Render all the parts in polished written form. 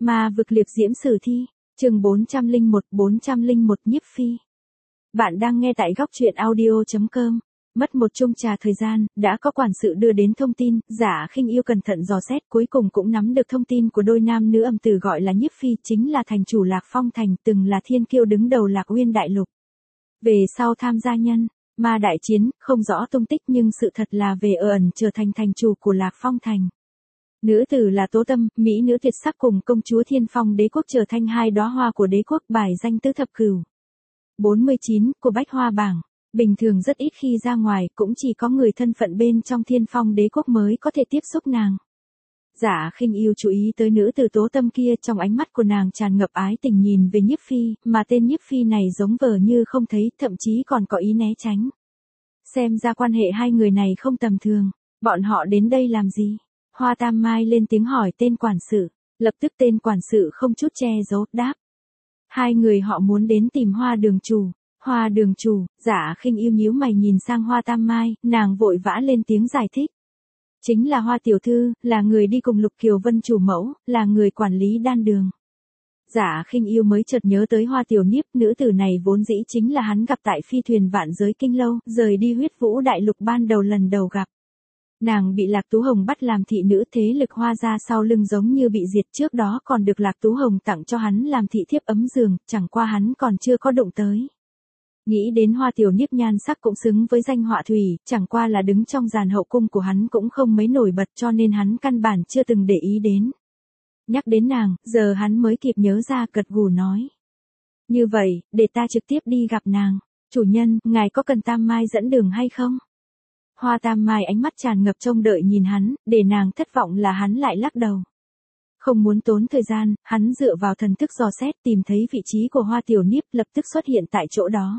Ma vực liệp diễm sử thi, chương 401 Nhiếp Phi. Bạn đang nghe tại góc truyện audio.com. Mất một chung trà thời gian, đã có quản sự đưa đến thông tin, Giả Khinh Yêu cẩn thận dò xét, cuối cùng cũng nắm được thông tin của đôi nam nữ âm tử gọi là Nhiếp Phi, chính là thành chủ Lạc Phong thành, từng là thiên kiêu đứng đầu Lạc Uyên đại lục. Về sau tham gia nhân ma đại chiến, không rõ tung tích nhưng sự thật là về ẩn trở thành thành chủ của Lạc Phong thành. Nữ tử là Tố Tâm, mỹ nữ tuyệt sắc cùng công chúa Thiên Phong đế quốc trở thành hai đóa hoa của đế quốc, bài danh tứ thập cửu. 49 của Bách Hoa bảng. Bình thường rất ít khi ra ngoài, cũng chỉ có người thân phận bên trong Thiên Phong đế quốc mới có thể tiếp xúc nàng. Giả Khinh Yêu chú ý tới nữ tử Tố Tâm kia, trong ánh mắt của nàng tràn ngập ái tình nhìn về Nhiếp Phi, mà tên Nhiếp Phi này giống vờ như không thấy, thậm chí còn có ý né tránh. Xem ra quan hệ hai người này không tầm thường. Bọn họ đến đây làm gì? Hoa Tam Mai lên tiếng hỏi tên quản sự, lập tức tên quản sự không chút che giấu, đáp. Hai người họ muốn đến tìm Hoa đường chủ. Hoa đường chủ, Giả Khinh Yêu nhíu mày nhìn sang Hoa Tam Mai, nàng vội vã lên tiếng giải thích. Chính là Hoa tiểu thư, là người đi cùng Lục Kiều Vân chủ mẫu, là người quản lý đan đường. Giả Khinh Yêu mới chợt nhớ tới Hoa Tiểu Niếp, nữ tử này vốn dĩ chính là hắn gặp tại phi thuyền Vạn Giới Kinh Lâu, rời đi Huyết Vũ đại lục ban đầu lần đầu gặp. Nàng bị Lạc Tú Hồng bắt làm thị nữ, thế lực Hoa gia sau lưng giống như bị diệt, trước đó còn được Lạc Tú Hồng tặng cho hắn làm thị thiếp ấm giường, chẳng qua hắn còn chưa có đụng tới. Nghĩ đến Hoa Tiểu Niếp nhan sắc cũng xứng với danh họa thủy, chẳng qua là đứng trong dàn hậu cung của hắn cũng không mấy nổi bật, cho nên hắn căn bản chưa từng để ý đến. Nhắc đến nàng, giờ hắn mới kịp nhớ ra, gật gù nói. Như vậy, để ta trực tiếp đi gặp nàng. Chủ nhân, ngài có cần Tam Mai dẫn đường hay không? Hoa Tam Mai ánh mắt tràn ngập trông đợi nhìn hắn, để nàng thất vọng là hắn lại lắc đầu. Không muốn tốn thời gian, hắn dựa vào thần thức dò xét tìm thấy vị trí của Hoa Tiểu Niếp, lập tức xuất hiện tại chỗ đó.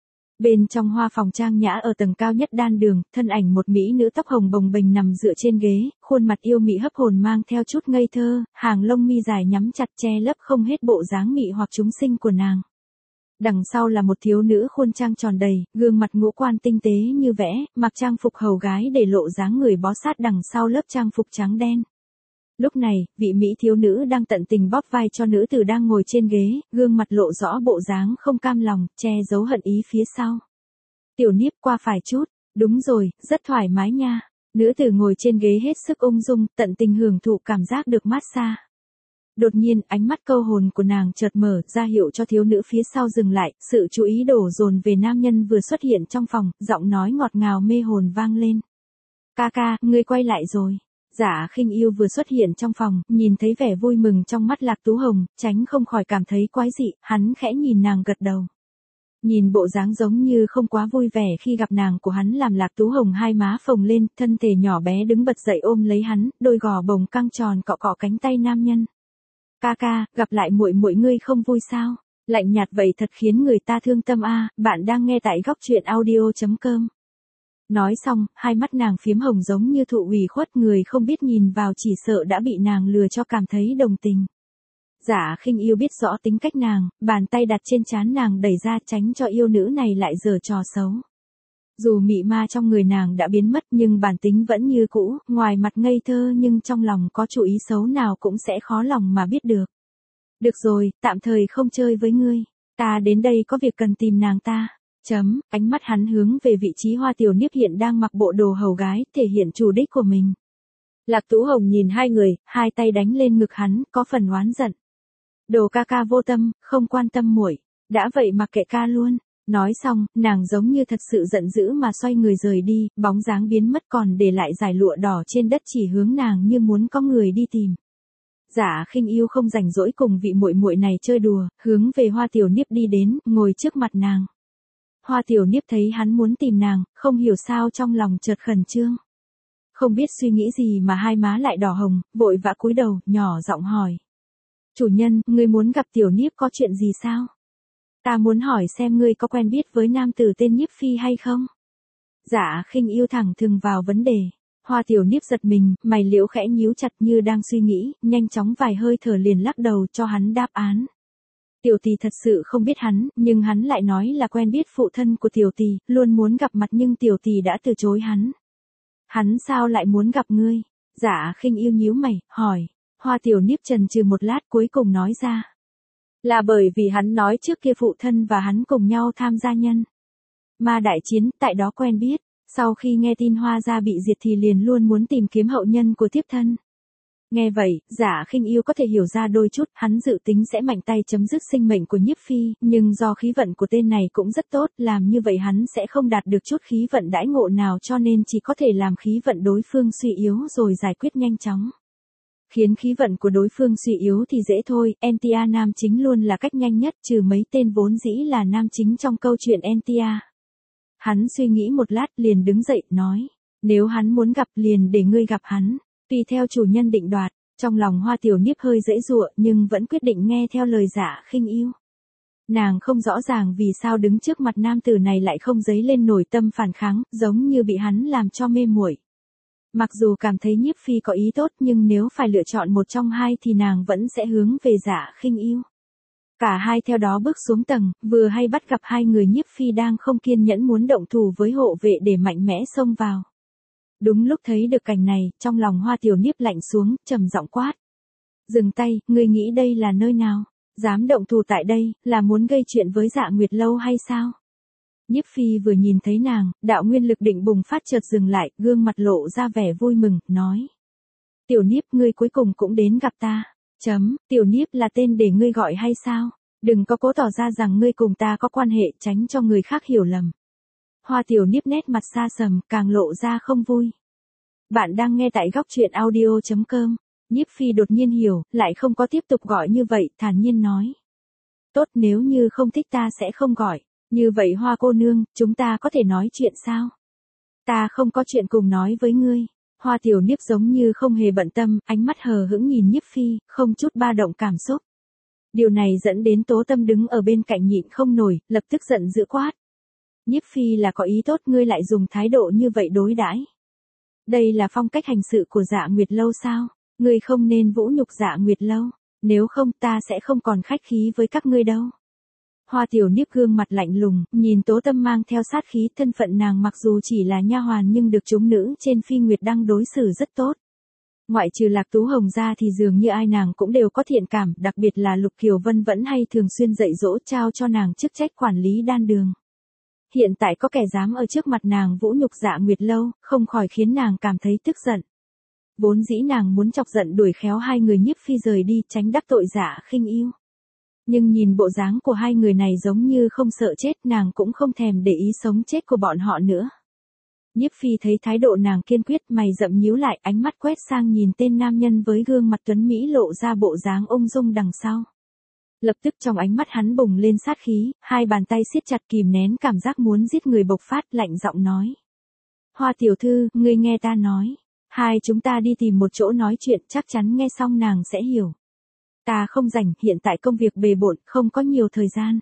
Bên trong hoa phòng trang nhã ở tầng cao nhất đan đường, thân ảnh một mỹ nữ tóc hồng bồng bềnh nằm dựa trên ghế, khuôn mặt yêu mị hấp hồn mang theo chút ngây thơ, hàng lông mi dài nhắm chặt che lấp không hết bộ dáng mị hoặc chúng sinh của nàng. Đằng sau là một thiếu nữ khuôn trang tròn đầy, gương mặt ngũ quan tinh tế như vẽ, mặc trang phục hầu gái để lộ dáng người bó sát đằng sau lớp trang phục trắng đen. Lúc này, vị mỹ thiếu nữ đang tận tình bóp vai cho nữ tử đang ngồi trên ghế, gương mặt lộ rõ bộ dáng không cam lòng, che giấu hận ý phía sau. Tiểu Niếp qua phải chút, đúng rồi, rất thoải mái nha. Nữ tử ngồi trên ghế hết sức ung dung, tận tình hưởng thụ cảm giác được massage. Đột nhiên, ánh mắt câu hồn của nàng chợt mở, ra hiệu cho thiếu nữ phía sau dừng lại, sự chú ý đổ dồn về nam nhân vừa xuất hiện trong phòng, giọng nói ngọt ngào mê hồn vang lên. Ca ca, ngươi quay lại rồi. Giả Khinh Yêu vừa xuất hiện trong phòng, nhìn thấy vẻ vui mừng trong mắt Lạc Tú Hồng, tránh không khỏi cảm thấy quái dị, hắn khẽ nhìn nàng gật đầu. Nhìn bộ dáng giống như không quá vui vẻ khi gặp nàng của hắn làm Lạc Tú Hồng hai má phồng lên, thân thể nhỏ bé đứng bật dậy ôm lấy hắn, đôi gò bồng căng tròn cọ cọ cánh tay nam nhân. Ca ca, gặp lại muội muội ngươi không vui sao? Lạnh nhạt vậy thật khiến người ta thương tâm a. Bạn đang nghe tại góc truyện audio.com. Nói xong, hai mắt nàng phiếm hồng giống như thụ ủy khuất, người không biết nhìn vào chỉ sợ đã bị nàng lừa cho cảm thấy đồng tình. Giả Khinh Yêu biết rõ tính cách nàng, bàn tay đặt trên trán nàng đẩy ra tránh cho yêu nữ này lại giở trò xấu. Dù mị ma trong người nàng đã biến mất nhưng bản tính vẫn như cũ, ngoài mặt ngây thơ nhưng trong lòng có chủ ý xấu nào cũng sẽ khó lòng mà biết được. Được rồi, tạm thời không chơi với ngươi, ta đến đây có việc cần tìm nàng ta. Ánh mắt hắn hướng về vị trí Hoa Tiểu Niếp hiện đang mặc bộ đồ hầu gái, thể hiện chủ đích của mình. Lạc Tú Hồng nhìn hai người, hai tay đánh lên ngực hắn, có phần oán giận. Đồ ca ca vô tâm, không quan tâm muội, đã vậy mặc kệ ca luôn. Nói xong, nàng giống như thật sự giận dữ mà xoay người rời đi, bóng dáng biến mất còn để lại dải lụa đỏ trên đất chỉ hướng nàng như muốn có người đi tìm. Giả Khinh Yêu không rảnh rỗi cùng vị muội muội này chơi đùa, hướng về Hoa Tiểu Niếp đi đến, ngồi trước mặt nàng. Hoa Tiểu Niếp thấy hắn muốn tìm nàng, không hiểu sao trong lòng chợt khẩn trương. Không biết suy nghĩ gì mà hai má lại đỏ hồng, vội vã cúi đầu, nhỏ giọng hỏi. Chủ nhân, ngươi muốn gặp Tiểu Niếp có chuyện gì sao? Ta muốn hỏi xem ngươi có quen biết với nam tử tên Nhiếp Phi hay không? Giả Khinh Yêu thẳng thừng vào vấn đề. Hoa Tiểu Niếp giật mình, mày liễu khẽ nhíu chặt như đang suy nghĩ, nhanh chóng vài hơi thở liền lắc đầu cho hắn đáp án. Tiểu tỷ thật sự không biết hắn, nhưng hắn lại nói là quen biết phụ thân của tiểu tỷ, luôn muốn gặp mặt nhưng tiểu tỷ đã từ chối hắn. Hắn sao lại muốn gặp ngươi? Giả Khinh Yêu nhíu mày, hỏi. Hoa Tiểu Niếp chần chừ một lát cuối cùng nói ra. Là bởi vì hắn nói trước kia phụ thân và hắn cùng nhau tham gia nhân ma đại chiến, tại đó quen biết. Sau khi nghe tin Hoa gia bị diệt thì liền luôn muốn tìm kiếm hậu nhân của thiếp thân. Nghe vậy, Dạ Khinh Yêu có thể hiểu ra đôi chút, hắn dự tính sẽ mạnh tay chấm dứt sinh mệnh của Nhiếp Phi, nhưng do khí vận của tên này cũng rất tốt, làm như vậy hắn sẽ không đạt được chút khí vận đãi ngộ nào cho nên chỉ có thể làm khí vận đối phương suy yếu rồi giải quyết nhanh chóng. Khiến khí vận của đối phương suy yếu thì dễ thôi, NTA nam chính luôn là cách nhanh nhất trừ mấy tên vốn dĩ là nam chính trong câu chuyện NTA. Hắn suy nghĩ một lát liền đứng dậy, nói, nếu hắn muốn gặp liền để ngươi gặp hắn, tùy theo chủ nhân định đoạt. Trong lòng Hoa Tiểu Niếp hơi giãy giụa nhưng vẫn quyết định nghe theo lời Dạ Khinh Yêu. Nàng không rõ ràng vì sao đứng trước mặt nam tử này lại không dấy lên nổi tâm phản kháng, giống như bị hắn làm cho mê muội. Mặc dù cảm thấy Nhiếp Phi có ý tốt nhưng nếu phải lựa chọn một trong hai thì nàng vẫn sẽ hướng về Dạ Khinh Yêu. Cả hai theo đó bước xuống tầng, vừa hay bắt gặp hai người Nhiếp Phi đang không kiên nhẫn muốn động thủ với hộ vệ để mạnh mẽ xông vào. Đúng lúc thấy được cảnh này, trong lòng Hoa Tiểu Niếp lạnh xuống, trầm giọng quát. Dừng tay, ngươi nghĩ đây là nơi nào? Dám động thủ tại đây, là muốn gây chuyện với Dạ Nguyệt Lâu hay sao? Nhiếp Phi vừa nhìn thấy nàng, đạo nguyên lực định bùng phát chợt dừng lại, gương mặt lộ ra vẻ vui mừng, nói. Tiểu Niếp, ngươi cuối cùng cũng đến gặp ta. Tiểu Niếp là tên để ngươi gọi hay sao? Đừng có cố tỏ ra rằng ngươi cùng ta có quan hệ, tránh cho người khác hiểu lầm. Hoa Tiểu Niếp nét mặt xa sầm, càng lộ ra không vui. Bạn đang nghe tại góc truyện audio.com. Nhiếp Phi đột nhiên hiểu, lại không có tiếp tục gọi như vậy, thản nhiên nói. Tốt, nếu như không thích ta sẽ không gọi. Như vậy Hoa cô nương, chúng ta có thể nói chuyện sao? Ta không có chuyện cùng nói với ngươi. Hoa Tiểu Niếp giống như không hề bận tâm, ánh mắt hờ hững nhìn Nhiếp Phi, không chút ba động cảm xúc. Điều này dẫn đến Tố Tâm đứng ở bên cạnh nhịn không nổi, lập tức giận dữ quát. Nhiếp Phi là có ý tốt, ngươi lại dùng thái độ như vậy đối đãi. Đây là phong cách hành sự của Dạ Nguyệt Lâu sao? Ngươi không nên vũ nhục Dạ Nguyệt Lâu, nếu không ta sẽ không còn khách khí với các ngươi đâu. Hoa Tiểu Niếp gương mặt lạnh lùng, nhìn Tố Tâm mang theo sát khí, thân phận nàng mặc dù chỉ là nha hoàn nhưng được chúng nữ trên Phi Nguyệt Đăng đối xử rất tốt. Ngoại trừ Lạc Tú Hồng ra thì dường như ai nàng cũng đều có thiện cảm, đặc biệt là Lục Kiều Vân vẫn hay thường xuyên dạy dỗ trao cho nàng chức trách quản lý đan đường. Hiện tại có kẻ dám ở trước mặt nàng vũ nhục Dạ Nguyệt Lâu, không khỏi khiến nàng cảm thấy tức giận. Vốn dĩ nàng muốn chọc giận đuổi khéo hai người Nhiếp Phi rời đi tránh đắc tội Dạ Khinh Yêu. Nhưng nhìn bộ dáng của hai người này giống như không sợ chết, nàng cũng không thèm để ý sống chết của bọn họ nữa. Nhiếp Phi thấy thái độ nàng kiên quyết, mày rậm nhíu lại, ánh mắt quét sang nhìn tên nam nhân với gương mặt tuấn mỹ lộ ra bộ dáng ung dung đằng sau. Lập tức trong ánh mắt hắn bùng lên sát khí, hai bàn tay siết chặt kìm nén cảm giác muốn giết người bộc phát, lạnh giọng nói. Hoa tiểu thư, ngươi nghe ta nói. Hai chúng ta đi tìm một chỗ nói chuyện, chắc chắn nghe xong nàng sẽ hiểu. Ta không rảnh, hiện tại công việc bề bộn, không có nhiều thời gian.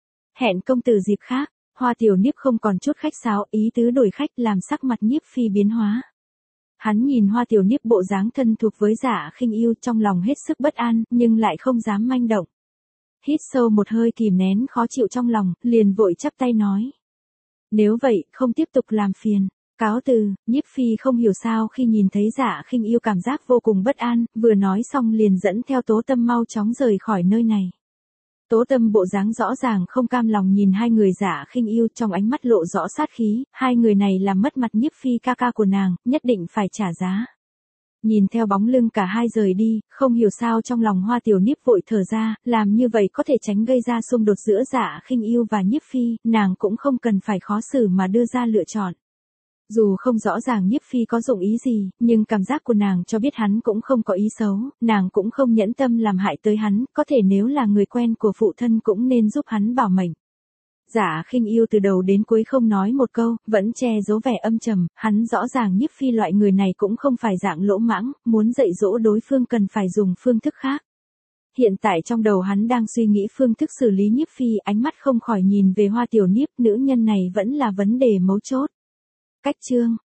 Hẹn công tử dịp khác. Hoa Tiểu Niếp không còn chút khách sáo, ý tứ đổi khách làm sắc mặt Nhiếp Phi biến hóa. Hắn nhìn Hoa Tiểu Niếp bộ dáng thân thuộc với Dạ Khinh Yêu trong lòng hết sức bất an, nhưng lại không dám manh động. Hít sâu một hơi kìm nén khó chịu trong lòng, liền vội chắp tay nói. Nếu vậy, không tiếp tục làm phiền. Cáo từ. Nhiếp Phi không hiểu sao khi nhìn thấy Dạ Khinh Yêu cảm giác vô cùng bất an, vừa nói xong liền dẫn theo Tố Tâm mau chóng rời khỏi nơi này. Tố Tâm bộ dáng rõ ràng không cam lòng nhìn hai người Dạ Khinh Yêu, trong ánh mắt lộ rõ sát khí, hai người này làm mất mặt Nhiếp Phi ca ca của nàng, nhất định phải trả giá. Nhìn theo bóng lưng cả hai rời đi, không hiểu sao trong lòng Hoa Tiểu Niếp vội thở ra, làm như vậy có thể tránh gây ra xung đột giữa Dạ Khinh Yêu và Nhiếp Phi, nàng cũng không cần phải khó xử mà đưa ra lựa chọn. Dù không rõ ràng Nhiếp Phi có dụng ý gì, nhưng cảm giác của nàng cho biết hắn cũng không có ý xấu, nàng cũng không nhẫn tâm làm hại tới hắn, có thể nếu là người quen của phụ thân cũng nên giúp hắn bảo mệnh. Dạ Khinh Yêu từ đầu đến cuối không nói một câu, vẫn che giấu vẻ âm trầm, hắn rõ ràng Nhiếp Phi loại người này cũng không phải dạng lỗ mãng, muốn dạy dỗ đối phương cần phải dùng phương thức khác. Hiện tại trong đầu hắn đang suy nghĩ phương thức xử lý Nhiếp Phi, ánh mắt không khỏi nhìn về Hoa Tiểu Niếp, nữ nhân này vẫn là vấn đề mấu chốt. Cách chương